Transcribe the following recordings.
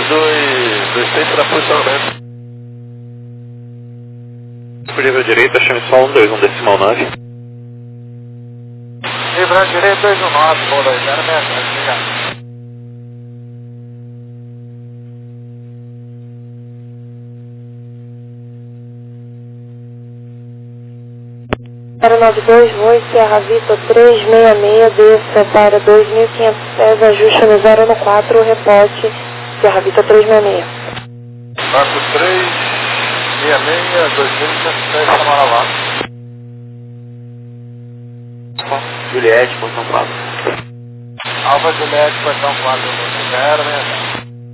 2226 para posicionamento. Disponível direita, chame só 121 decimal 9. Livrando direito 219, voo 20, obrigado. Para 92, voo Serra Vita 366, desça para 2.500 pés, ajuste no 0 no 4, reporte Serra Vita 366. Marco 366, 2.500 pés, Samaralá. Juliette, portão 4. Alfa Juliette, portão 4, 0, 60.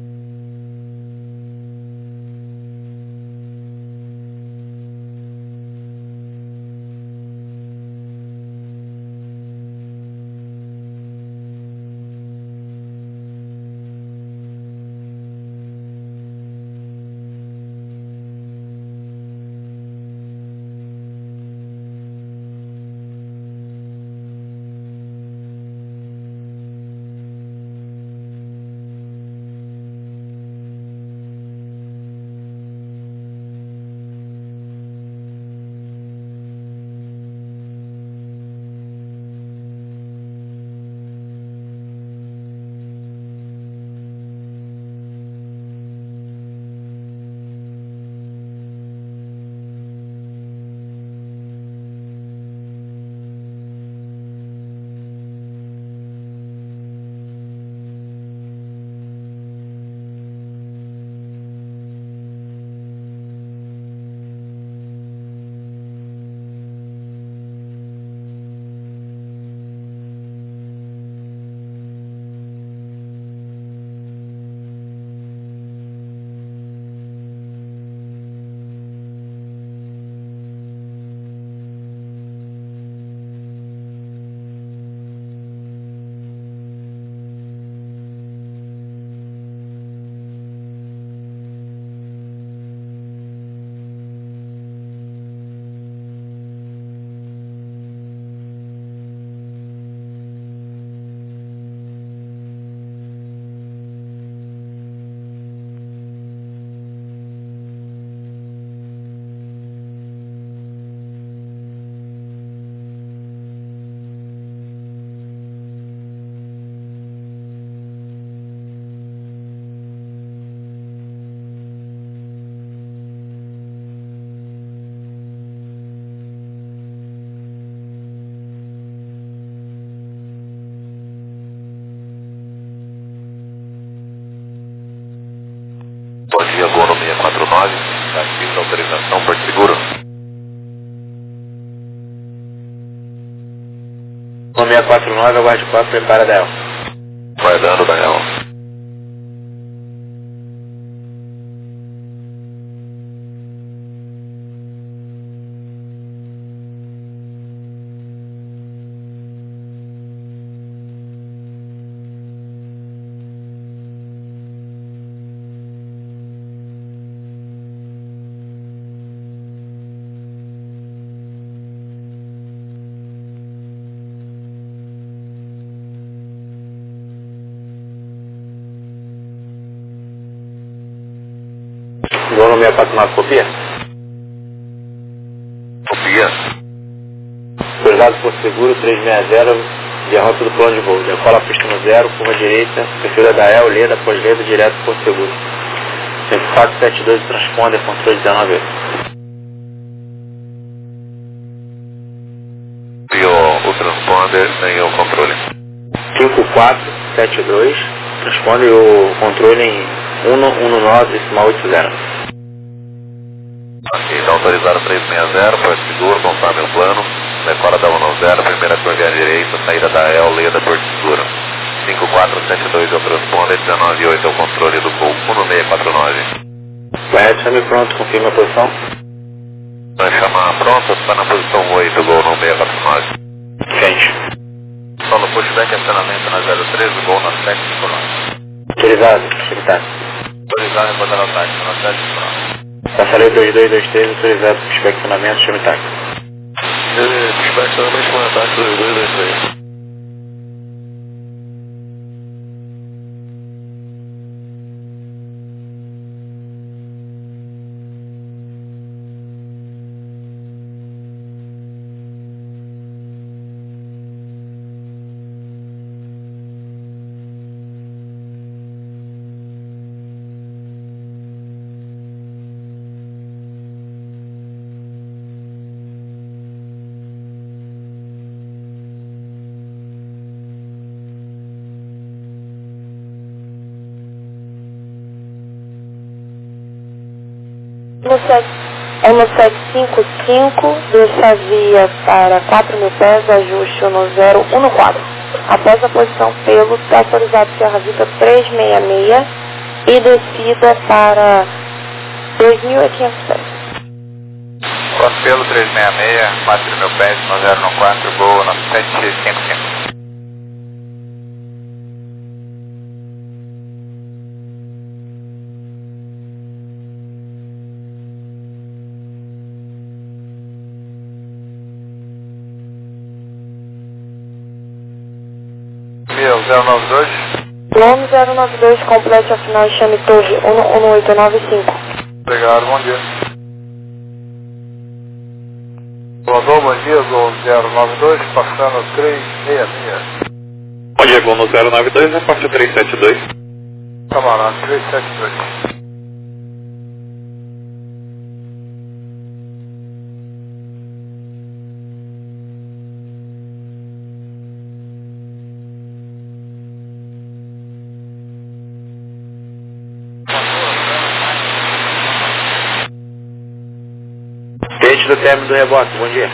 Bom dia, Gol no 649, aqui na autorização, Porto Seguro. No 649, aguarde 4, prepara Daniel. Guardando, Daniel. Gol no 649, copia? Copia. Cuidado por seguro, 360, derrota do plano de voo. Decola a pista no 0, curva direita, perfil da EL, leda, pós-leda, direto por seguro. 5472, transponder, controle 19. E o transponder nem o controle. 5472, transponder e o controle em 119, decimal 80. Ok, então autorizado 360, Porto Seguro, conforme o plano. Decola da 190, primeira curva à direita, saída da EL, leda, Porto Seguro. 5472 é o transponder, 198 é o controle do voo 1649. Vai, chame pronto, confirma a posição. Vai chamar pronto, está na posição 8, Gol no 649. Gente. Solo pushback, acionamento na 013, Gol na 759. Autorizado, secretário. Autorizado em botar no táxi, na 759. Passarei 2223, autorizado para inspecionamento, chame táxi. Inspecionamento com ataque 2223. É no 755, deixa a via para 4.000 pés, ajuste no 014. Após a posição pelo, está autorizado Sierra Vita 366 e descida para 2.500 pés. Pelo 366, 4.000 pés, no 014, Gol no 755. Meu 092. Nome 092, complete a final e chame torre 11895. Obrigado, bom dia. Rodou, bom dia, Gol 092, passando 366. Bom dia, Gol no 092, repórter 372. Camarada, 372. Tente do término do rebote, bom dia.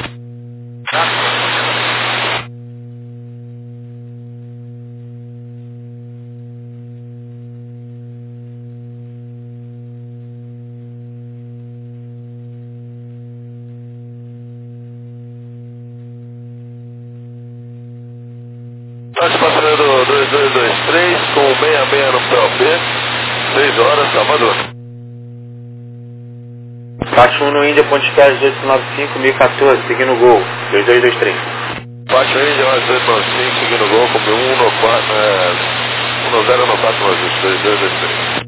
Nós passando 2223 com 66 no POP, 6 horas, Salvador. Bate 1 no Índia, Ponte Pés 895, 1014, seguindo o Gol, 2223. Baixa aí, já vai 895, seguindo o Gol, com 1 no 4, 1 no 0 no 4, 2223.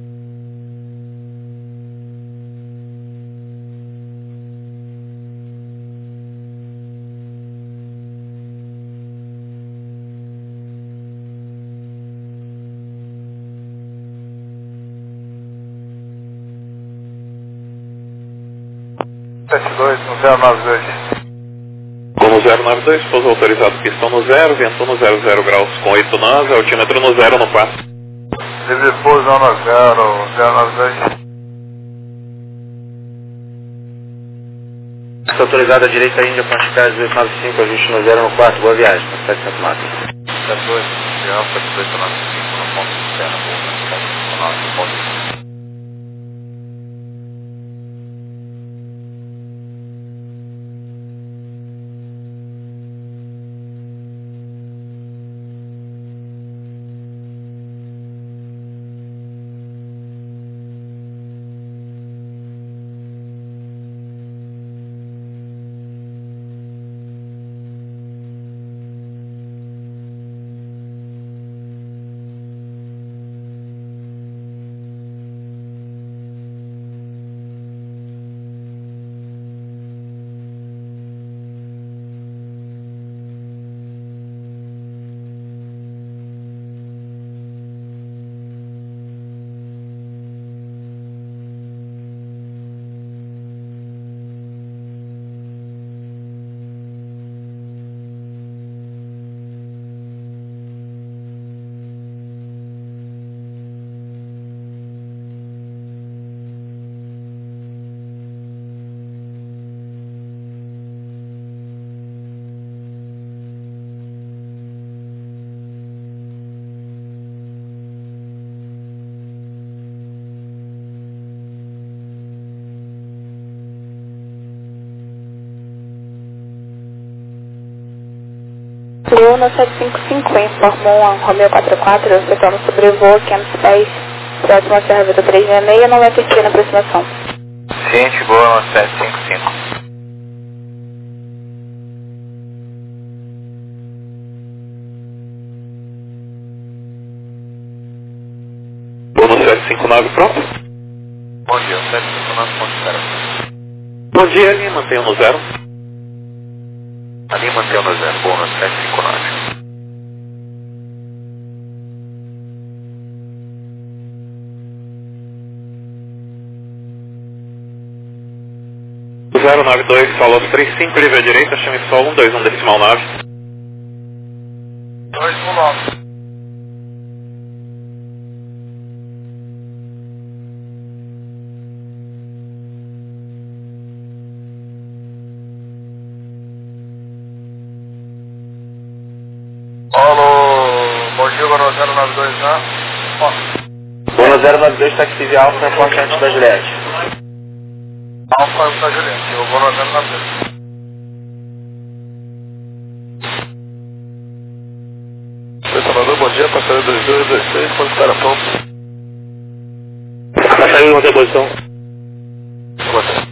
no 092. Gol no 092, pouso autorizado, pistão no 0, vento no 00 graus com 8 nós, altímetro no 0 no 4. Livre pouso no 092. Está autorizado à direita Índia, Ponte Pés 895, ajuste no 0 no 4, boa viagem, 700 metros. 72, 7895, no ponto externo, Gol no 759, ponto. Fluiu no 755, informou a Romeo 44, retorno sobrevoo 500 pés, próximo a Serra Vita 366, não vai ter na aproximação. Ciente, Gol no 755. Gol no 759, pronto? Bom dia, 759, ponto 0. Bom dia, ali, mantenha no 0. Ali mantém no 0, Gol no 759. O 092, solo 35, livre à direita, chame sol 121 decimal 9. 219. 092 já. Gol no 092, taxi Alfa, reporte antes da Juliette. Alfa antes da Juliette, eu vou no 092. Oi, Salvador, bom dia, passageiro 2226, quando estará pronto? Passageiro não tem posição. Você.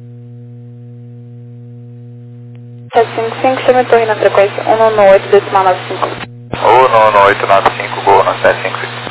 755, chama torre na frequência 198,95. 19895, gol no 755.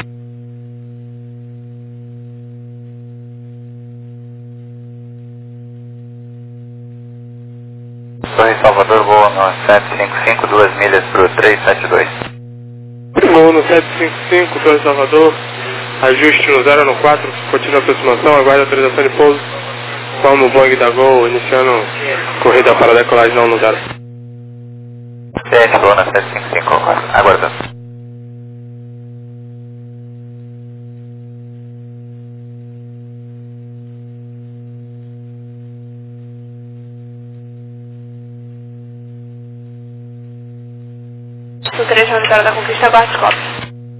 Torre Salvador, voo no 755, 2 milhas para o 372. Voo no 755, Torre Salvador, ajuste no 014, continua a aproximação, aguarda a autorização de pouso. Vamos no Boeing da Gol, iniciando corrida para decolagem não no 0. CN, voo na 755, aguardando. O 3 na Vitória da Conquista, aguarde os copos.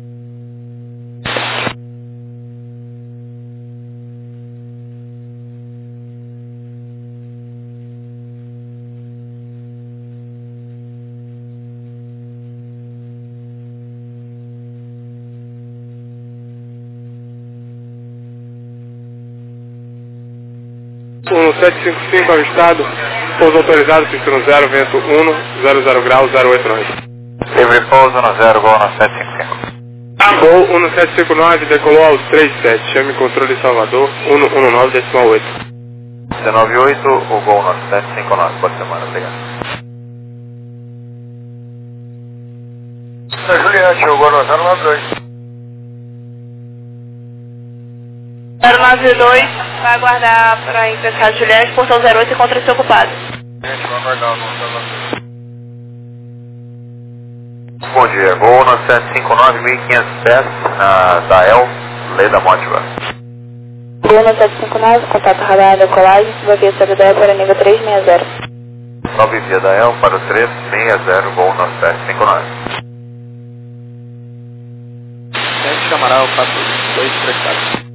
No 755 avistado, pouso autorizado, pistão 0, vento 1, 00 graus, 089. Livre pouso no 0, gol no 755. Gol 1759, decolou aos 37, chame controle Salvador, 119,8. 198, o gol no 759, boa semana, obrigado. Da Juliette, eu vou no 092. 092, vai aguardar para empezar a Juliette, portão 08 e contra-se ocupado. Gente, vou aguardar no 092. Bom dia, voo no 759, 1500 pés, da El, Leda Mótiva. Gol no 759, contato radar decolagem, subaquia Sabidé para nível 360. 9 via da El para o 360, voo no 759. 7 Camaral 4234.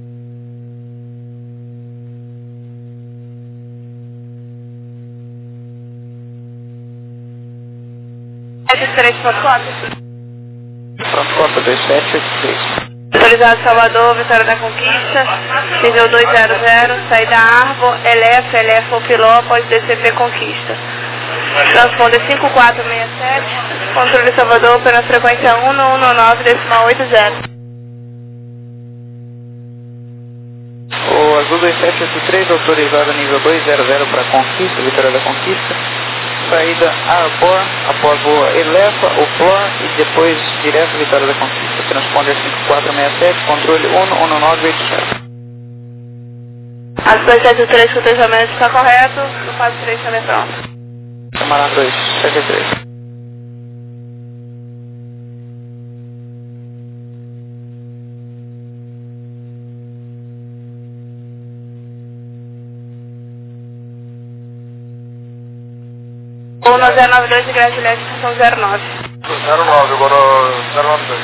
Pronto, conta 2783. Autorizado Salvador, Vitória da Conquista, nível 200, saída Arvo, LF, Filó, após DCP Conquista. Transponder 5467, controle Salvador pela frequência 119,80. O Azul 2783, autorizado nível 200 para Conquista, Vitória da Conquista. Saída Arbor, após voa Elefa, o Flor e depois direto Vitória da Conquista. Transponder 5467, controle 11987. As 273 que o treinamento está correto, o fase 3 também pronto. Camarada 273. Ou no 092 de Grande Juliette, estação 09. 09, agora 092.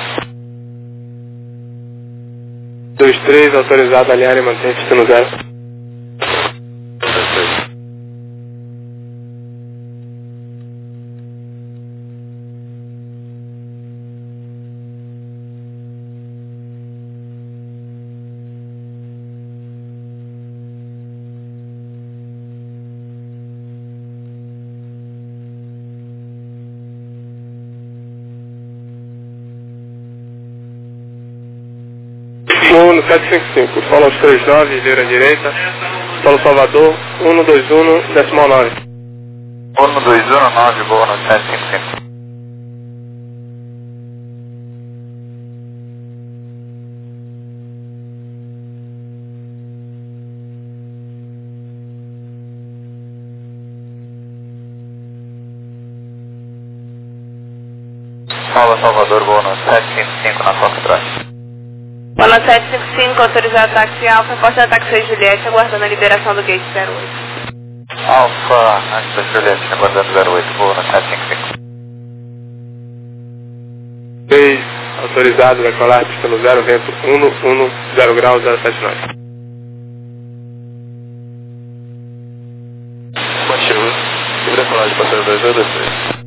23, autorizado a alinhar e manter pista no 0. No 755, solo aos 39, vira à direita, solo Salvador, 121, decimal 9. 1219, voo no 755. Fala Salvador, voo no 755 na Foxtrot. Mano 755, autorizado táxi Alfa, porta da táxi Juliette, aguardando a liberação do gate 08. Alfa, antes da Juliette, aguardando 08, voo no 755. 6, Autorizado, decolar, pista no 0, vento 110 graus, 079. Manchego, livre decolagem, passageiro 2223.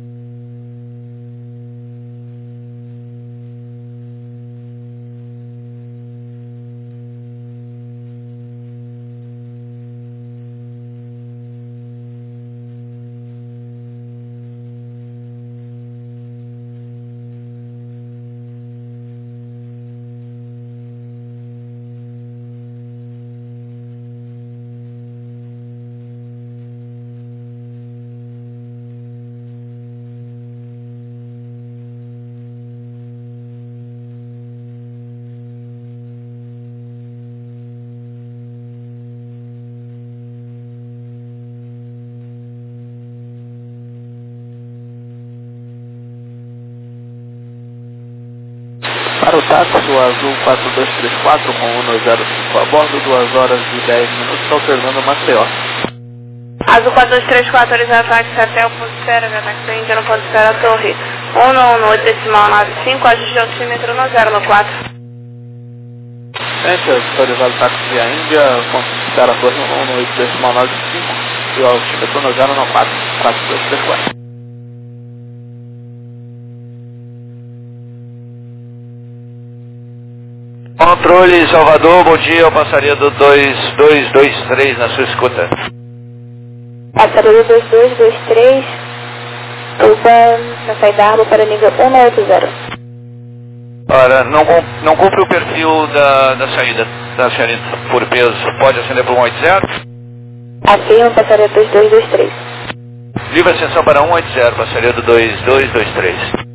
Para o táxi, o azul 4234 com 105 a bordo, 2 horas e 10 minutos, alternando Maceió. Azul 4234, autorizado táxi até o ponto de espera, já táxi da Índia no ponto de espera da torre 118,95, ajuste de altímetro no 014. Gente, autorizado táxi via Índia, ponto de espera da torre 118,95 e o altímetro no 014, 4234. Controle Salvador, bom dia, eu passaria do 2223 na sua escuta. Passaria do 2223, usa na saída da Arbo para a língua 180. Ora, não cumpre o perfil da saída da senhorita por peso, pode acender por 180? Assim, passaria do 2223. Livre ascensão para 180, passaria do 2223.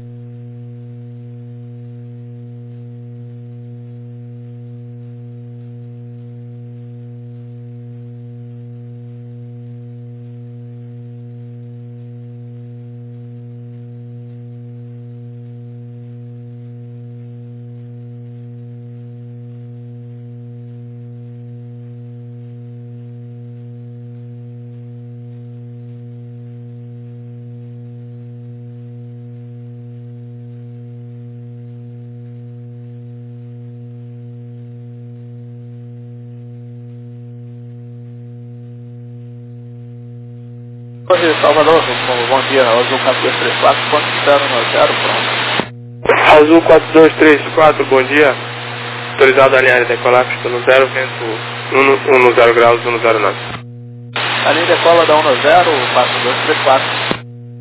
Torre Salvador, bom dia, azul 4234, ponto de espera no 0, pronto. Azul 4234, bom dia. Autorizado a alinhar e decolar, pista no 0, vento 10 graus, 109. A linha decola da 1 a 0, 4234.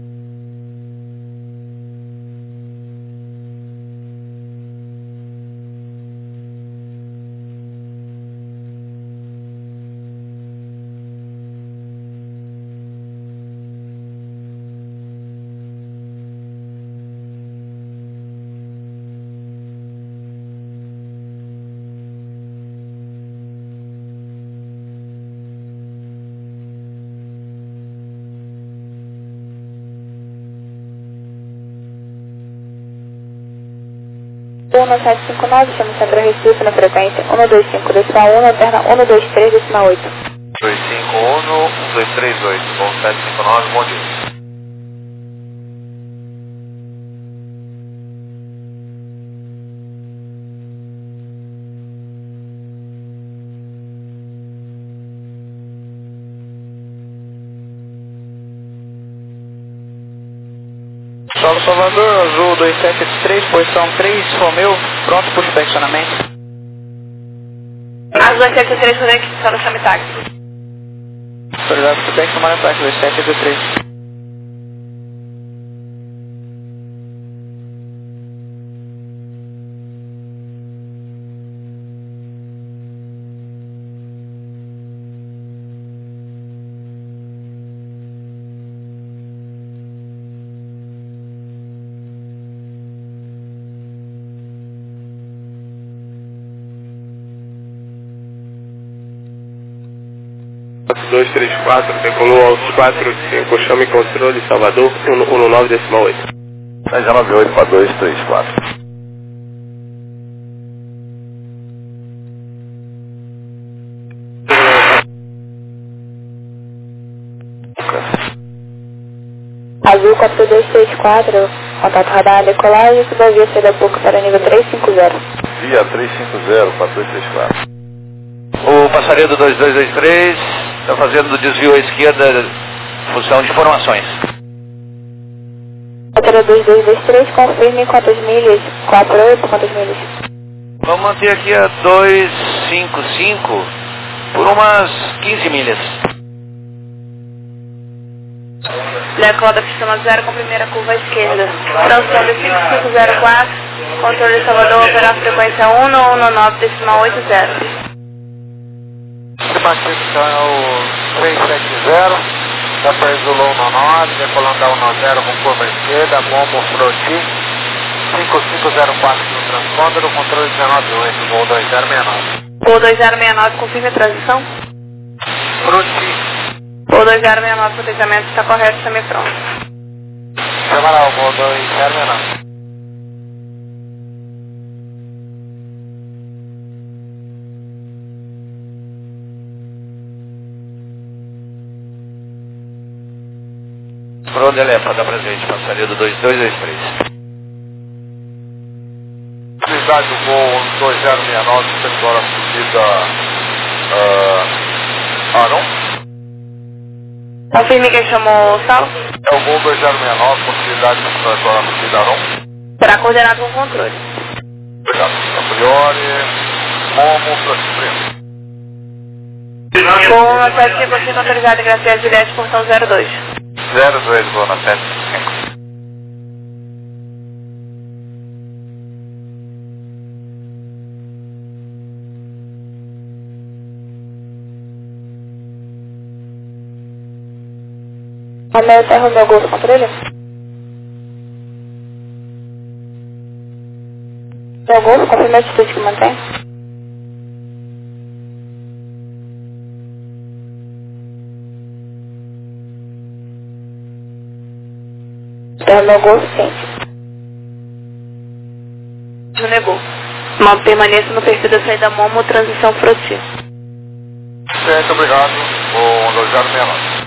Turno 759, chama Centro Recife na frequência 125,1, alterna 123,8. 251, 1238, bom 759, bom dia. Solo Salvador, azul 2783, posição 3, Romeu, pronto por inspecionamento. Azul 2783, conexão no chame táxi. Autorizado por técnico, tomar ataque 2783. Azul 234, decolou aos 45, chame controle Salvador 119,8. 398 para 234. Azul 4234, Contato radar, decolagem, subavia saída boca para nível 350. Via 350, 4264. O passaredo 2223 está fazendo desvio à esquerda, função de informações. Roteiro 2223, confirme quantas milhas? 48, quantas milhas? Vamos manter aqui a 255 por umas 15 milhas. Decola pista 0 com primeira curva à esquerda. Transponder 5504, controle Salvador, operar frequência 119.80. Aqui é o 370, está perto do Low 99, decolando a 10 com curva esquerda, Momo Froti, 5504 no transponder, o controle 198, voo 2069. Voo 2069, confirme a transição. Froti. Voo 2069, planejamento está correto, semi-pronto. Chama lá o voo 2069. Por onde ele é para dar presente, passaredo 2223. Unidade do voo 2069, agora subida Aron. Confirme quem chamou o Sal. É o voo 2069, possibilidade de agora subida Aron. Será coordenado com controle. Obrigado. A priori, Momo Froti. Com a 75 autorizada em Graciela Juliette, portão 02. 02, vou na 75. Romeu Terra, meu Golfo, controle. Meu Golfo, confirme a atitude que mantém. Terra, meu Golfo, ciente. Negou. Permaneça no perfil da saída Momo, transição Froti. Certo, obrigado. Voo 2069.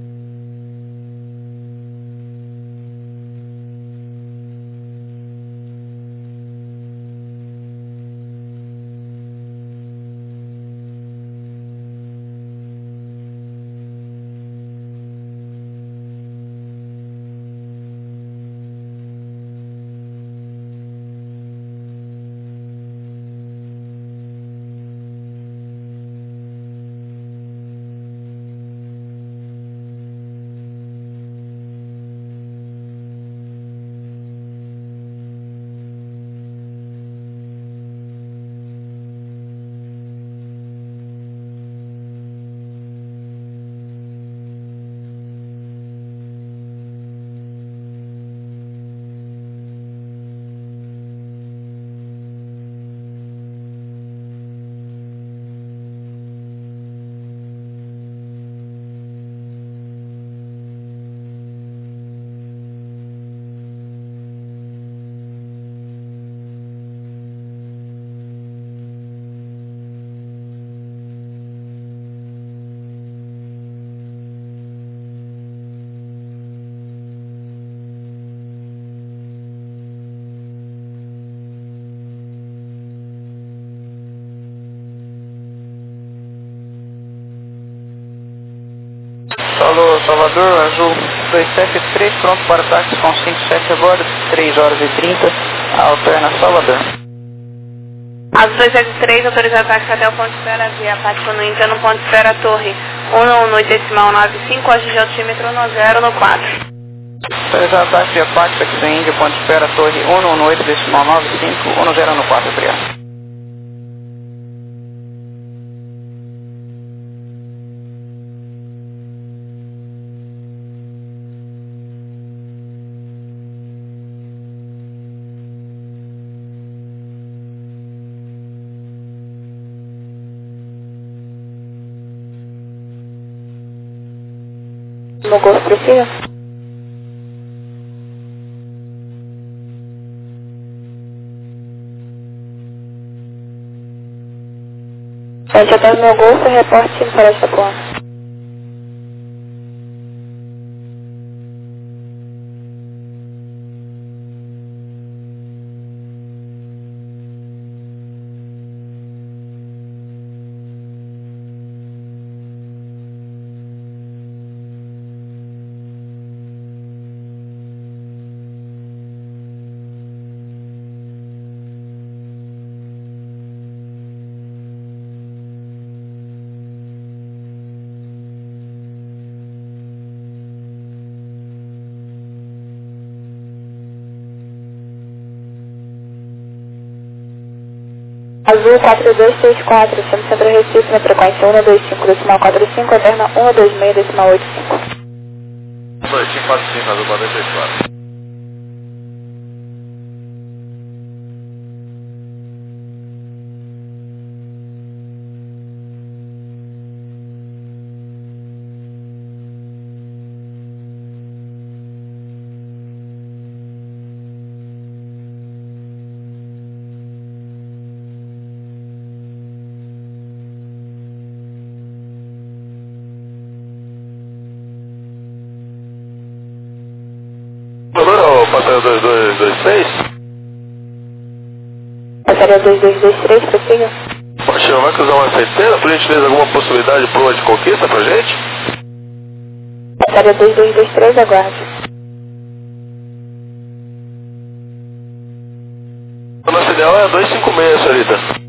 Alô, Salvador, Azul 273, pronto para táxi com 57 agora, 3 horas e 30, alterna Salvador. Azul 273, autorizado táxi até o ponto de espera, via Pático no Inter, no ponto de espera, torre 118.95, hoje de altímetro 10 no 4. Autorizado táxi via Pático, aqui do Índia, ponto de espera, torre 118.95, 10 no 4, obrigado. No Golfo precisa? Gente, até o meu Golfo, reporte para esta ponta. Azul 4234, chama Centro Recife, na frequência 125,45, alterna 126,85. 2545, Azul 4234. Passageiro 2223? Passageiro 2223, prossiga. Poxa, vai cruzar uma feiteira? Por gentileza, alguma possibilidade de proa de conquista pra gente? Passageiro 2223, aguarde. O nosso ideal é 256, senhorita.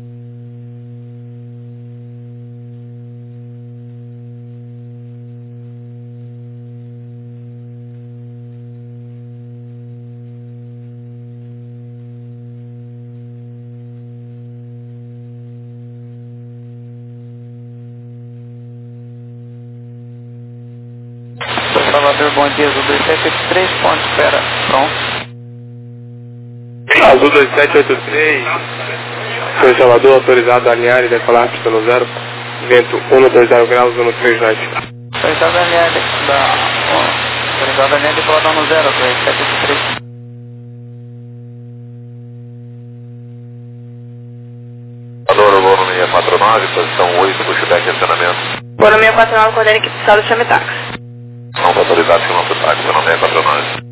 Salvador, bom dia, Azul 2783, ponto de espera, pronto. Azul 2783, São Salvador, autorizado a alinhar e decolar pista no 0, vento 120 graus, 13 norte. Autorizado a alinhar, autorizado a alinhar e decolar no 0, 2783. Adoro, vou no 649, posição 8, pushback de acionamento. Vou no 649, coordenei que precisa do chame táxi. Não está autorizado que não se táxi, seu nome é 49.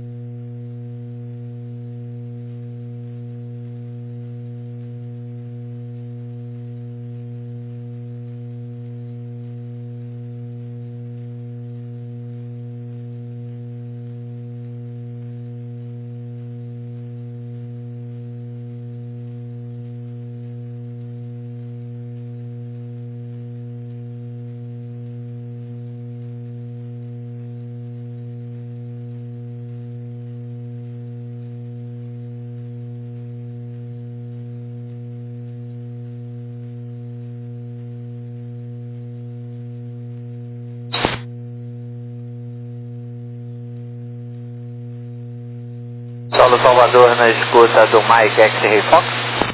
Solo Salvador na escuta do Mike X-Ray Fox.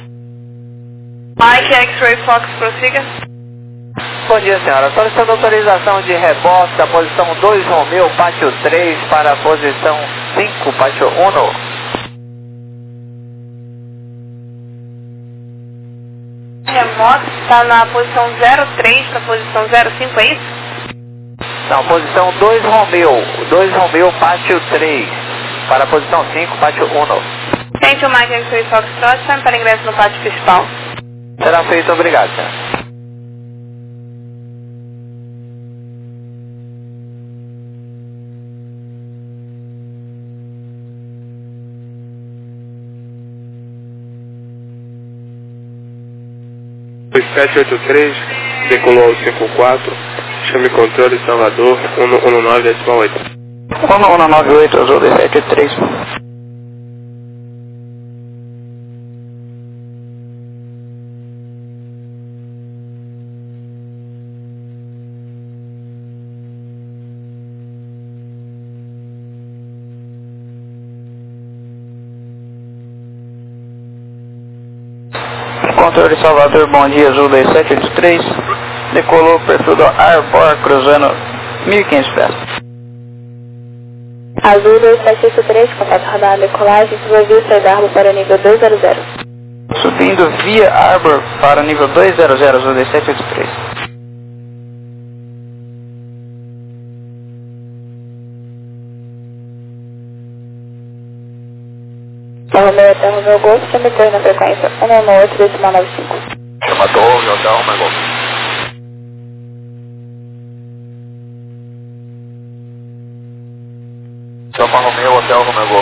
Mike X-Ray Fox, prossiga. Bom dia, senhora. Solicitando autorização de reboque da posição 2 Romeu, pátio 3, para a posição 5, pátio 1. Remoto está na posição 03 para a posição 05, é isso? Não, posição 2 Romeu, pátio 3. Para a posição 5, pátio 1. Tente o Mike X-Ray Foxtrot, chame para ingresso no pátio principal. Será feito, obrigado, senhor. O 783, decolou ao 54, chame controle Salvador, 119,8. 1198, Azul 273. Controle Salvador, bom dia, Azul 2783. Decolou o perfil do Arbor, cruzando 1500 pés. Azul 2783, contato radar decolagem, subiu saída Arbor para nível 200. Subindo via Arbor para nível 200, Azul 2783. Até o meu Golf, chame corre na frequência 118,95. Chama Torre, Hotel Romeu Golf. Chama Romeu, Hotel Romeu Golf.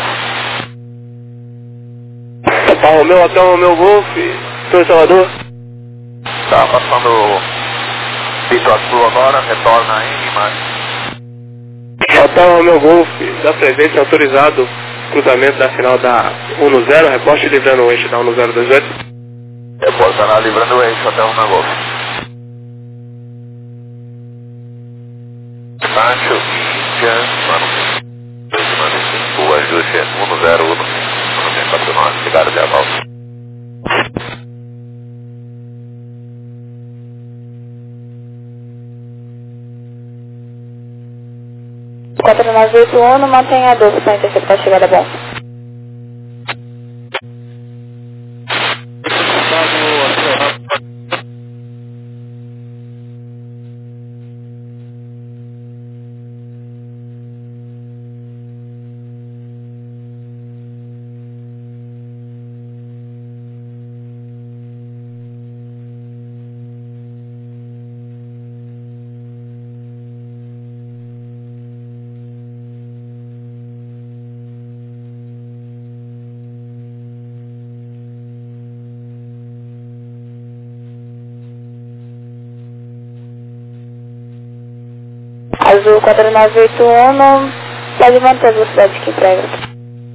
Papa Romeu, Hotel Romeu Golf, São Salvador. Tá passando o Pito Azul agora, retorna aí, mas... Hotel Romeu Golf, da presente autorizado, cruzamento da final da 10, reposte livrando o eixo da 1028. Reportará livrando o eixo até o negócio. Baixo, Índia, mano 295, ajuste 101, 149, ligado de aval. 4981, mantenha a 12 para interceptar a chegada bom. Azul 4981, pode manter a velocidade que emprega.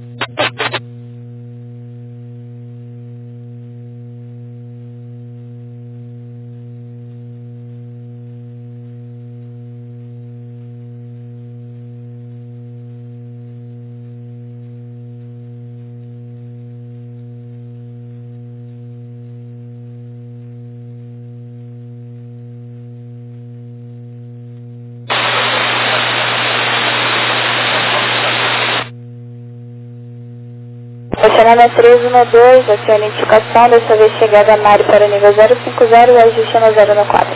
Estacionamento 312, acione a indicação, dessa vez chegada a Mari para nível 050 e ajuste no 014.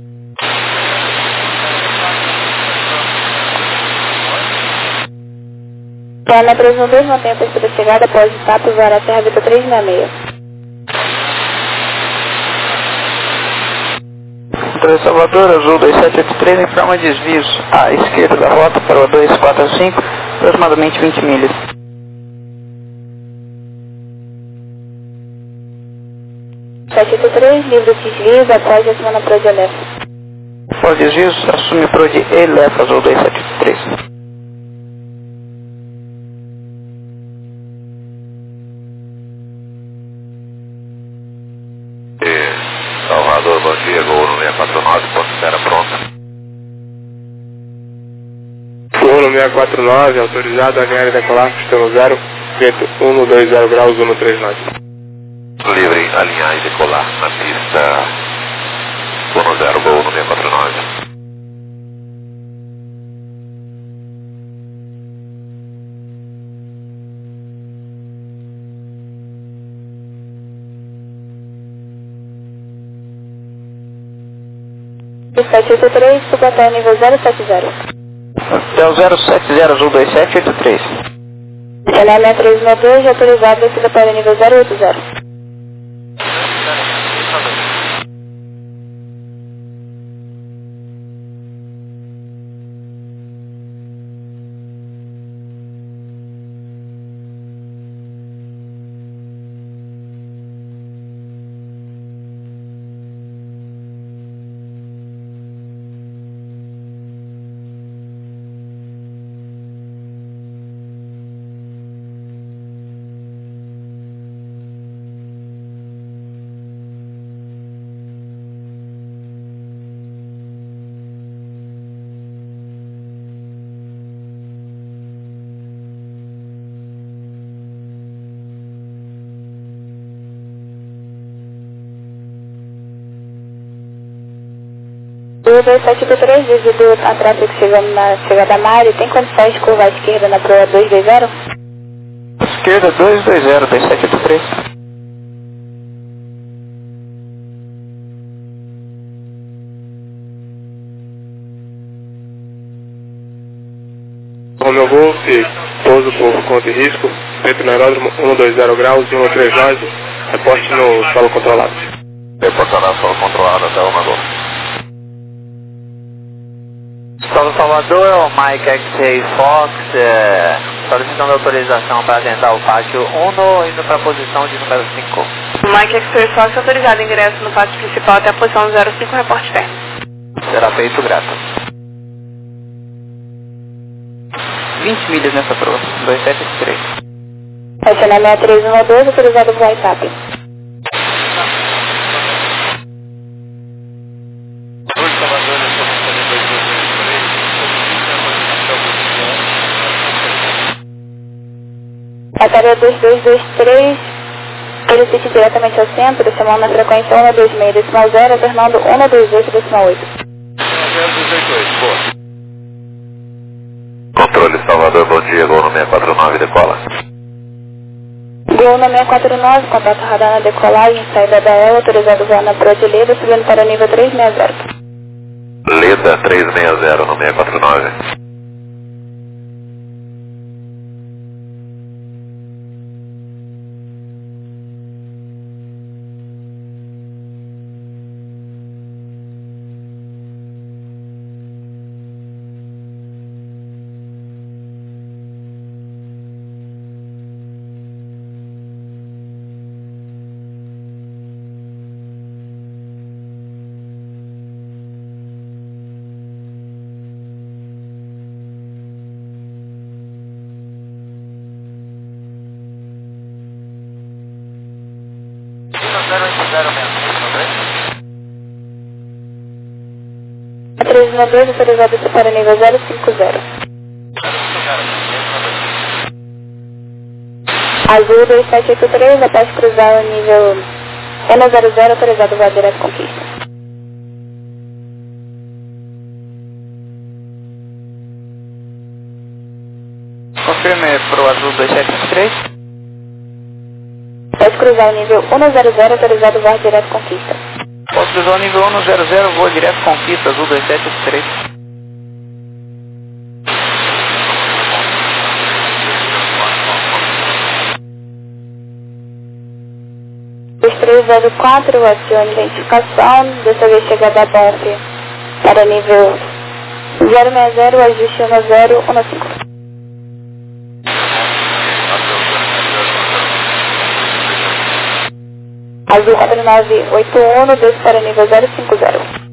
Estacionamento 312, mantenha a pista de chegada após o TAP usar a Terra Vita 366. Controle Salvador, Azul 2783, informa desvios à esquerda da rota para o 245, aproximadamente 20 milhas. Livre de desvios após a semana Pro de Elefa. Após desvios, assume Pro de Elefa, Azul 2783. Salvador, bom dia, Gol 649, ponto espera pronta. Gol 649, autorizado a alinhar e decolar, pistão 0, vento 120 graus 139. Livre, alinhar e decolar na pista 10, Gol 649. O 783, suportar nível 070. Hotel 070, Azul 2783. Estacionamento 312, autorizado descida para nível 080. O 2783, devido a tráfego chegando na chegada Mari, tem condições de curvar à esquerda na proa 220? Esquerda 220, 2783. Romeu Golf, pouso por conta e risco, dentro do aeródromo 120 graus 139, reporte no solo controlado. Reportará solo controlado até o negócio. Estado Salvador, Mike X-Ray Fox, solicitando autorização para adentrar o pátio 1, indo para a posição de número 5. Mike X-Ray Fox, autorizado ingresso no pátio principal até a posição 05, reporte pé. Será feito, grato. 20 milhas nessa proa, 2783. Estacionamento 312, autorizado voar TAP. Bateria 2223, solicite diretamente ao centro, chamando na frequência 126.0, alternando 128.8. 028, boa. Controle Salvador, bom dia, Gol no 649, decola. Gol no 649, contato radar na decolagem, saída da EL, autorizado voar na Proa de Leda, subindo para o nível 360. Leda 360 no 649. A 392, autorizado para o nível 050. Azul 2783, após cruzar o nível N00, autorizado voar direto conquista. Confirme pro Azul 2723. Após cruzar o nível 100, autorizado voar direto conquista. Posso cruzar o nível 100, vou direto conquista, Azul 2783. Os 304, acione identificação, dessa vez chegada a BOF para nível 060, ajuste 1015. Azul 4981, desce para nível 050.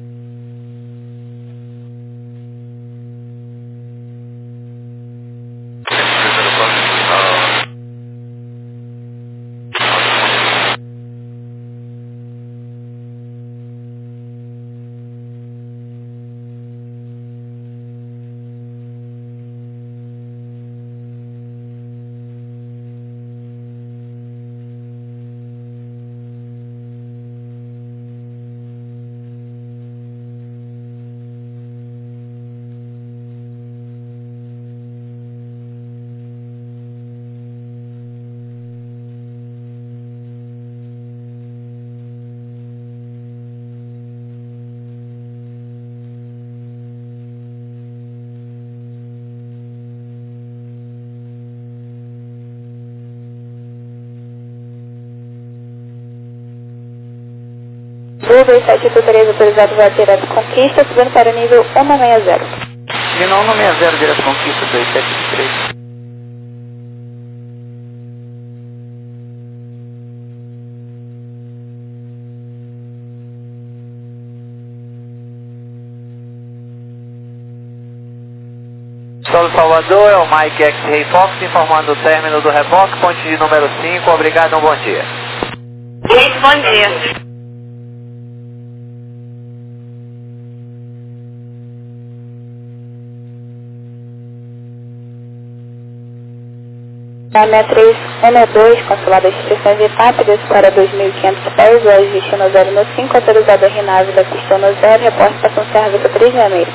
Azul 2783, autorizado voar direto conquista, subindo para o nível 160. Nível 160, direto conquista 2723. Solo Salvador, é o Mike X-Ray Fox informando o término do reboque, ponte de número 5, obrigado, um bom dia. Gente, bom dia. A 6312, consulado de inscrições e rápidas para 2.500 pés, o ajuste no 095, autorizado a RNAV da pista no 0, reporte para São Serra 366.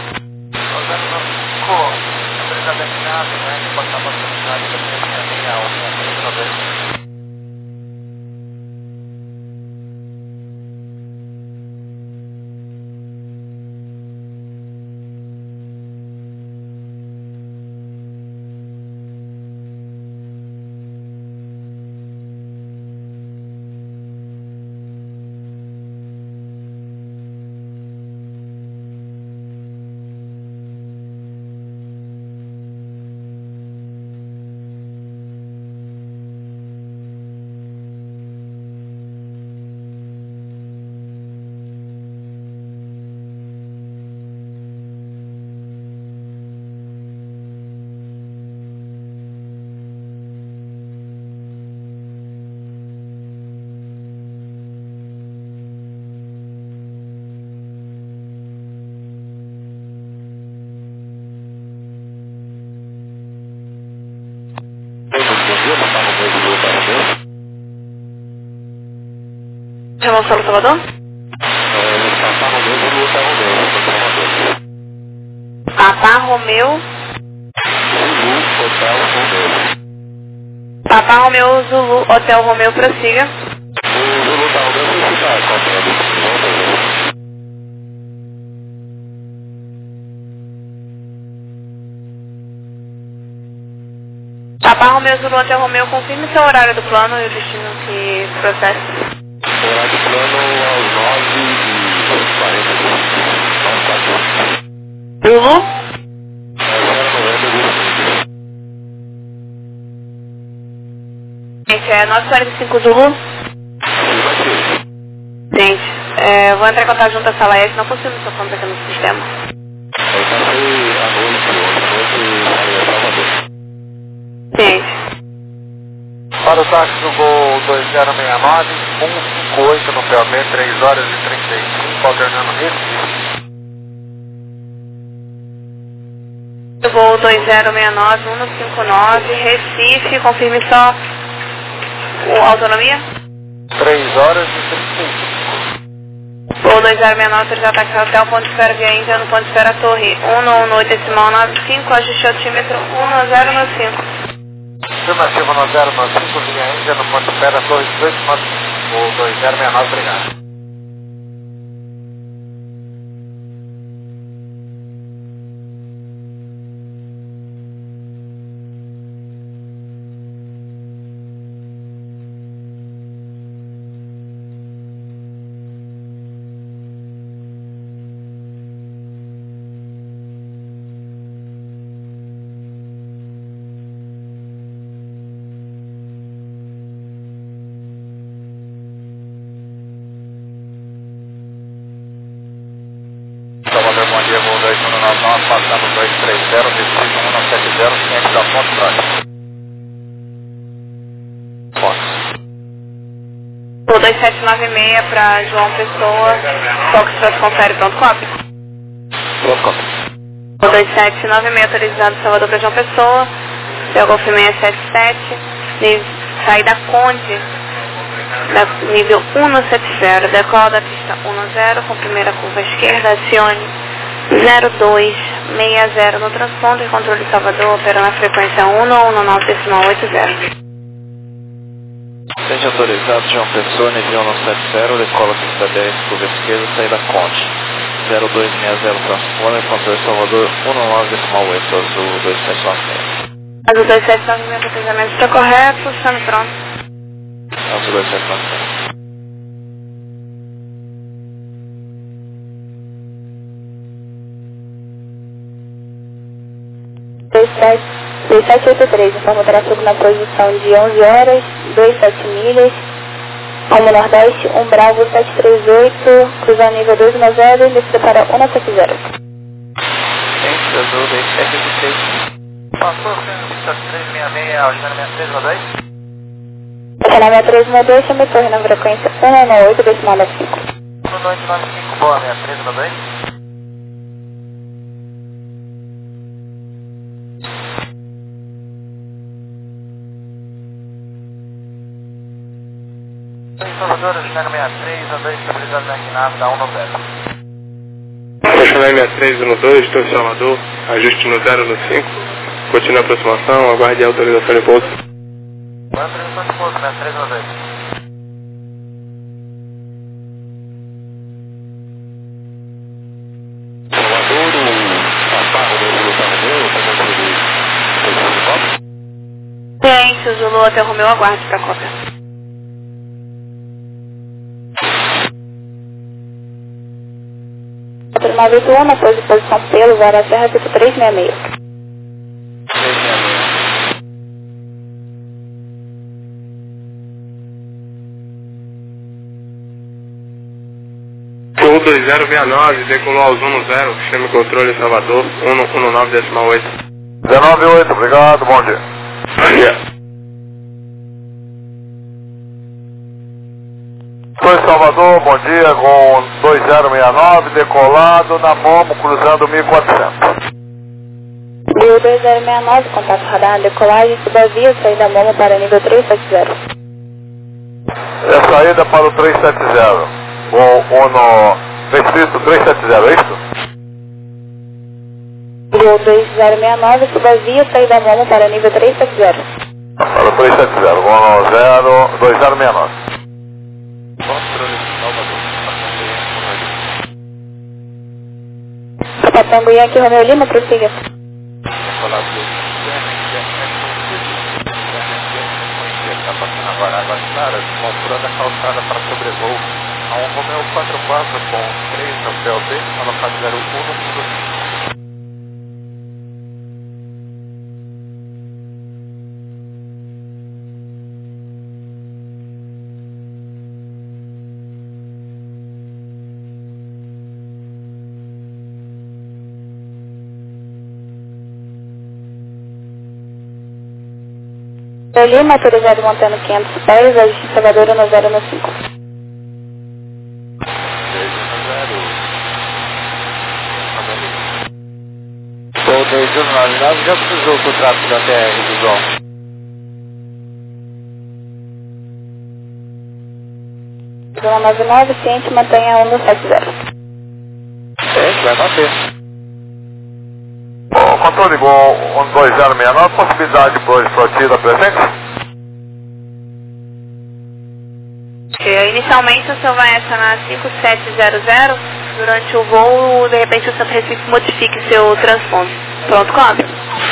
Solo Salvador? Papá Romeu. Papá Romeu Zulu Hotel Romeu, prossiga. Papá Romeu Zulu Hotel Romeu, confirme seu horário do plano e o destino que processa. Horário do plano aos 9h40. Zulu? Gente, é 9h45 Zulu? Gente, vou entrar em contato junto à sala S, não consigo seu plano aqui no sistema. Eu passei a noite Salvador. Gente. Para o táxi do Gol 2069, 158 no POB, 3 horas e 35, alternando Recife. Do Gol 2069, 159, Recife, confirme só a autonomia? 3 horas e 35. Gol 2069, autorizado táxi hotel, ponto de espera via Índia, no ponto de espera Torre 118.95, ajuste altímetro 1095. Afirmativo 9095, via Índia, no ponto de espera Torre 18, Gol 2069, obrigado. Salvador, bom dia, voo 2199, passando 230, destino 170, ciente da ponte próxima. Pontos. Gol 2796 para João Pessoa, Foxtrot confere, pronto, cópia. Pronto, cópia. Gol 2796, autorizado Salvador para João Pessoa, seu Golf 677, saída Conde, nível 170, decola da pista 10, com primeira curva esquerda, acione 0260 no transponder, controle Salvador, opera na frequência 119.80. Sente autorizado, João Pessoa, nível 170, decola pista 10, curva esquerda, saída Conde. 0260 transponder, controle Salvador, 119.8, azul 2796. Azul 2796, o cruzamento está correto, estando pronto. Azul 2796. Sete 2783, informa o tráfego na posição de 11 horas, 27 milhas, rumo nordeste, Bravo 738, cruzando nível 210 e descida para 170. Gente, Azul 2783. Passou 366, algemento 362. Canal 6392, chame torre na frequência 118.95. 1295, boa, 6362. Salvador, Channel 63, andou estabilizado na inclinada da 190. Channel 6312, Torre Salvador, ajuste no 015, continue a aproximação, aguarde a autorização de pouso. Autorização de pouso, 6312. Ciência, Zulu até Romeu, aguarde para cópia. Nave 1, na posição pelo Vara Serra, 366. 366. Gol 2069, decolou aos 10, chame controle Salvador, 119.8. 198, obrigado, bom dia. Bom dia. Torre Salvador, bom dia, com 2069, decolado na Momo, cruzando 1400. Rio 2069, contato radar, decolagem, subavia, saída Momo para nível 370. É saída para o 370. O no restrito 370, é isso? Gol 2069, suba via, saída Momo para nível 370. Para o 370, Gol 2069. Controle Salvador, Patango Yankee, Romeo Lima, prossiga. falar do está passando agora águas claras, comprando a calçada para sobrevoo a um Romeo 44 com 3 no PLB, alocado 01. Lima, autorizado montando 500 pés, ajuste Salvador no 015. Gol 2199 já precisou do tráfego da TR visual. Zona 99, ciente, mantenha 170. Certo, vai manter. Controle Gol 12069, possibilidade de partida presente? Inicialmente o senhor vai acionar 5700, durante o voo, de repente o São Francisco modifique seu transponder. Pronto, cobre?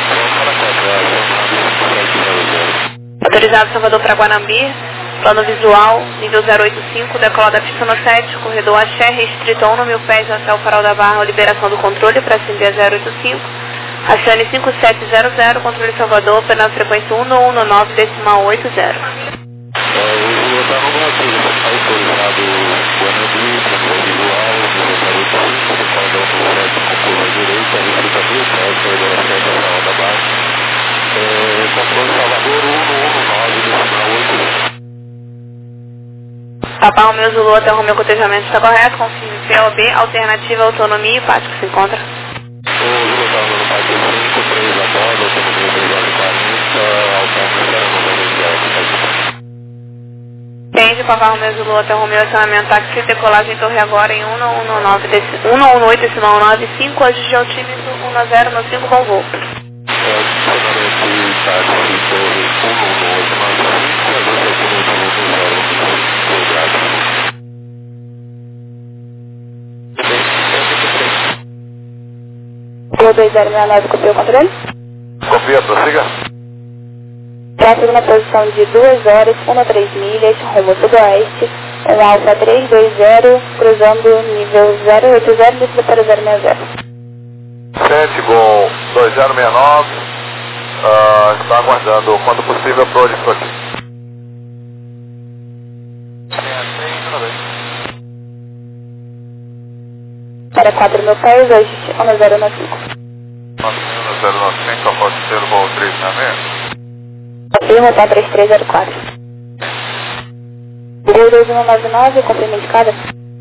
Autorizado Salvador para Guanambi, plano visual, nível 085, decolar da pista no 7, corredor Axé, restrito a 1 no 1000 pés até o farol da barra, liberação do controle para acender a 085. Acione 5700, controle Salvador, pela frequência 119.80. Papa Romeo Zulu até o Romeo cotejamento está correto, confirme POB, alternativa, autonomia e pátio que se encontra. Entende, Papa Romeo Zulu até o Romeo acionamento táxi, decolagem torre agora em 11895, ajuste altímetro 1095 com voo. Gol 2069, copiou o controle? Copia, prossiga. Tráfego na posição de 2 horas, 13 milhas, rumo sudoeste, um Alfa 320, cruzando nível 080, descida para 060. Sente Gol 2069, está aguardando, quando possível, para o dispositivo. Para 4.000 pés, ajuste 1095. 095, pode ser o Gol 366. Confirma para 3304. Gol 2199, confirma indicada.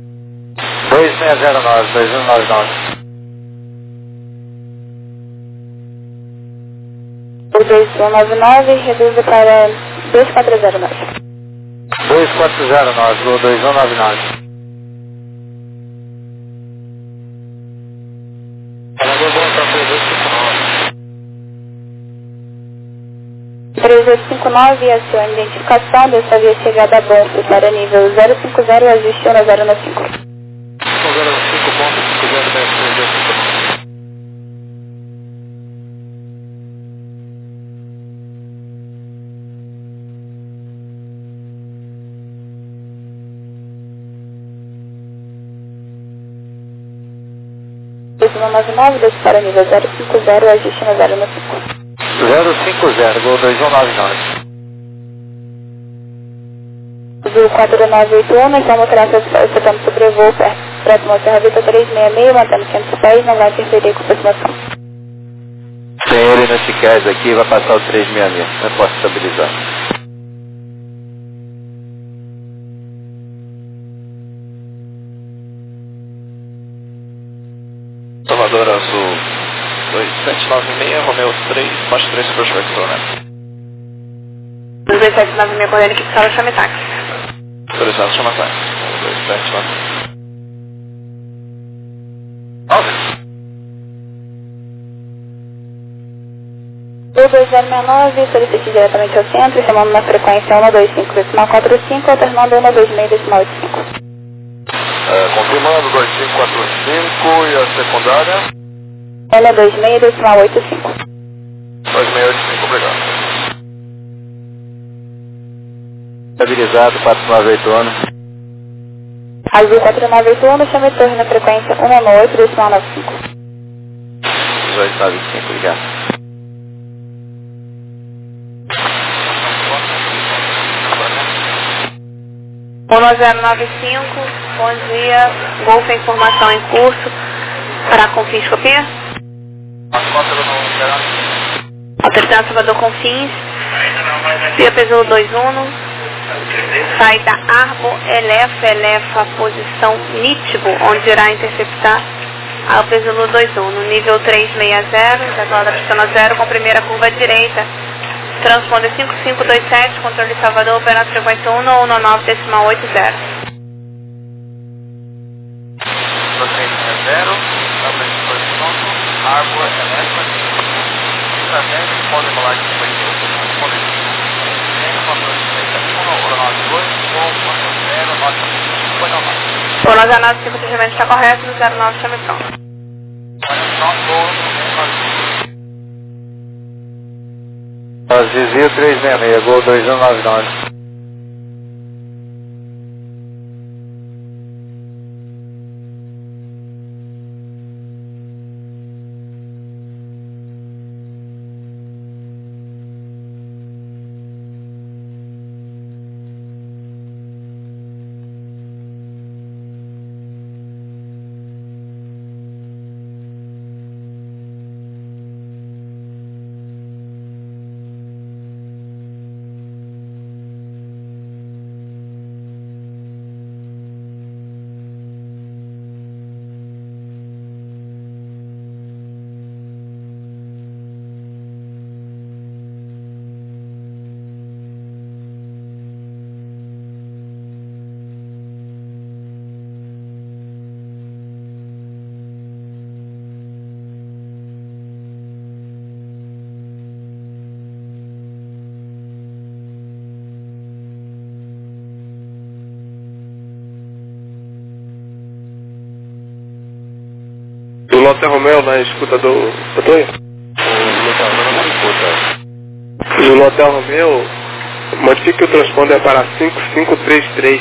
2609, 2199. Gol 2199, reduza para 2409. 2409, Gol 2199. Salvador, bom, para 3859. 3859, a sua identificação dessa via chegada a Bonfim para nível 050, ajuste 1095. 005, ponto 5010. Desce para nível 050, ajuste 1095. 050, Gol 2199. Azul 4981, então o tráfego estamos sobrevoo perto. Próximo ao Serra Vita 366, mantendo 500 pés, não vai interferir com a aproximação. Tem ele nesse CAS aqui, vai passar o 366, não posso estabilizar. Salvador Azul 2796, Romeo 3, baixo 3 para o Schweitzer, né? 2796, correndo aqui para o Chame Táxi. Autorizado, chama atrás. 127 lá. 2069, solicite diretamente ao centro, chamando na frequência 125,45, alternando 126,85. Confirmando 2545 e a secundária? Ela é 26,85. 2685, obrigado. Estabilizado, 4981. Azul 4981, chame torre na frequência 118,95. 1895, obrigado. O 1095, bom dia, Golf, informação em curso para Confins Copia. Autorizado Salvador Confins, via Pesulo 21, saída Arbo, Elefa, posição Nítibo, onde irá interceptar ao Pesulo 21, no nível 360, decolada pistona 0 com primeira curva direita. Transponder 5527, controle de Salvador, operando frequência 119,80. O 995 de está correto, no 09 chame pronto. Desvio 366, Gol 2199. Do Lote Romeo na escuta do Tonho? Do Lote Romeo, modifique o transponder para 5533.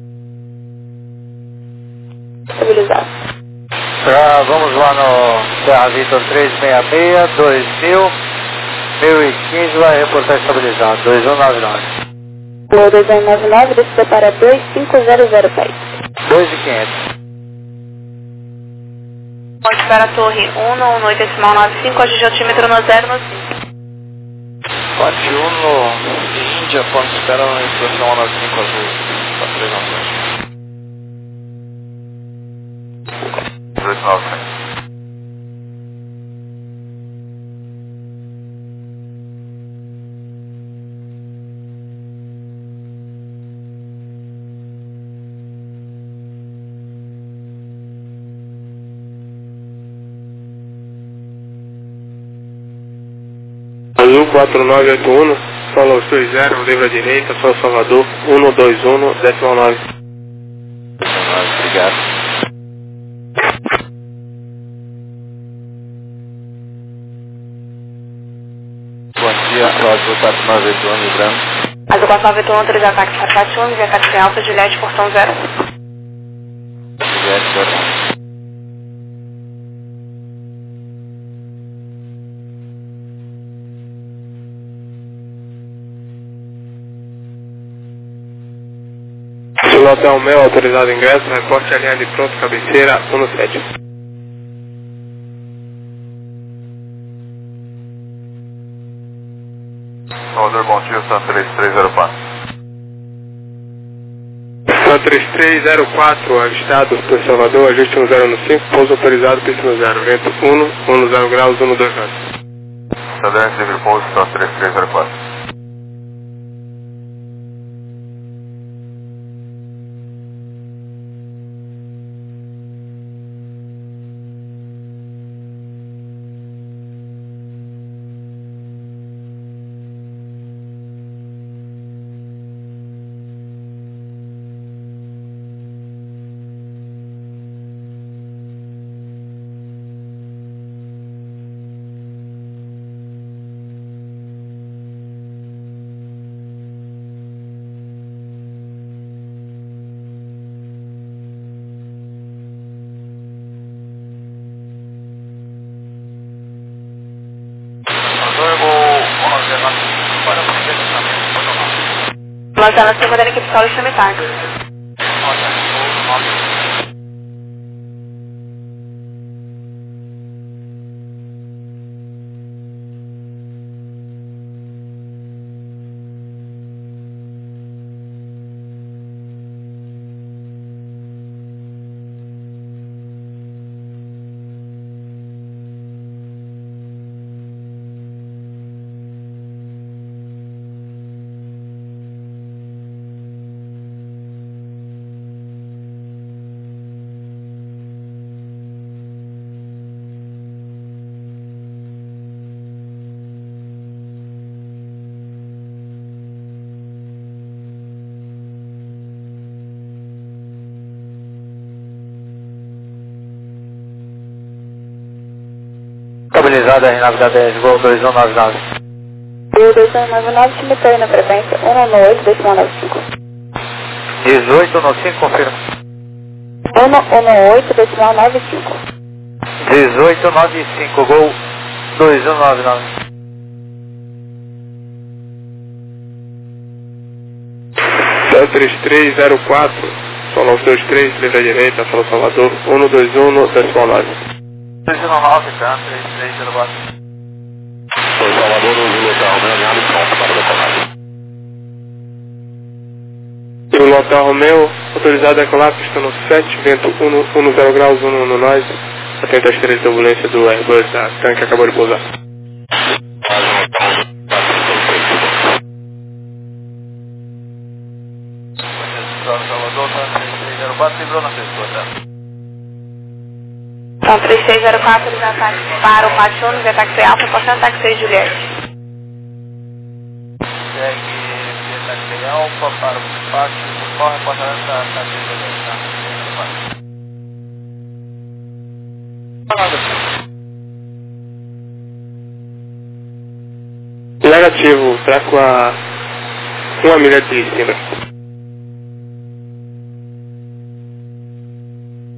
Estabilizado. Vamos lá no Serra Vitor 366, 2000, 1015, vai reportar estabilizado, 2199. O 2199, desce para 25006. 2500. Ponte para a torre 118,95, hoje altímetro no 0 no 5. Ponte 1 de Índia, ponte espera na expressão 195 azul, para 3 nações. 1895. Azul 4981, solo 20, livre à direita, São Salvador, 121, 19. Obrigado. Bom dia, Azul 4981, Rio Branco. Azul 4981, autorizado ataque para 41, via Cátia Alfa, Juliette, portão 0. Juliette, portão. Do Hotel Mel, autorizado ingresso, reporte a linha de pronto, cabeceira 17. Salvador, bom dia, Santa 3304. Santa 3304, avistado por Salvador, ajuste 10 no 5, pouso autorizado, pista no 0, vento 10 graus, 12 graus. Cadente livre pouso, Santa 3304. Lançando acima da equipe solo extremitária. Estabilizada aí, navidade 10, Gol 2199. Gol 2199, cemitério na frequência 118,95. 1815, confirma. 118,95. 1895, Gol 2199. Céu 3304, Solo 23, letra direita, Solo Salvador, 121,9. 219, tá? 3304. Sou Salvador, o local Romeo, alinhado pronto para decolagem. E o local Romeo, autorizado a decolar, pista no 7, vento 10 graus, 11 nós, atento às 3 turbulências do Airbus, a tanque acabou de pousar. Salvador, tá? 3304, livrou na pessoa, tá? Então, 3604, eles ataque para o Machuno, via táxi Alfa, passando táxi Juliette. Segue via táxi Alfa para o pátio, corre passando táxi Juliette, tá? Negativo, traco a 1 milha de cima.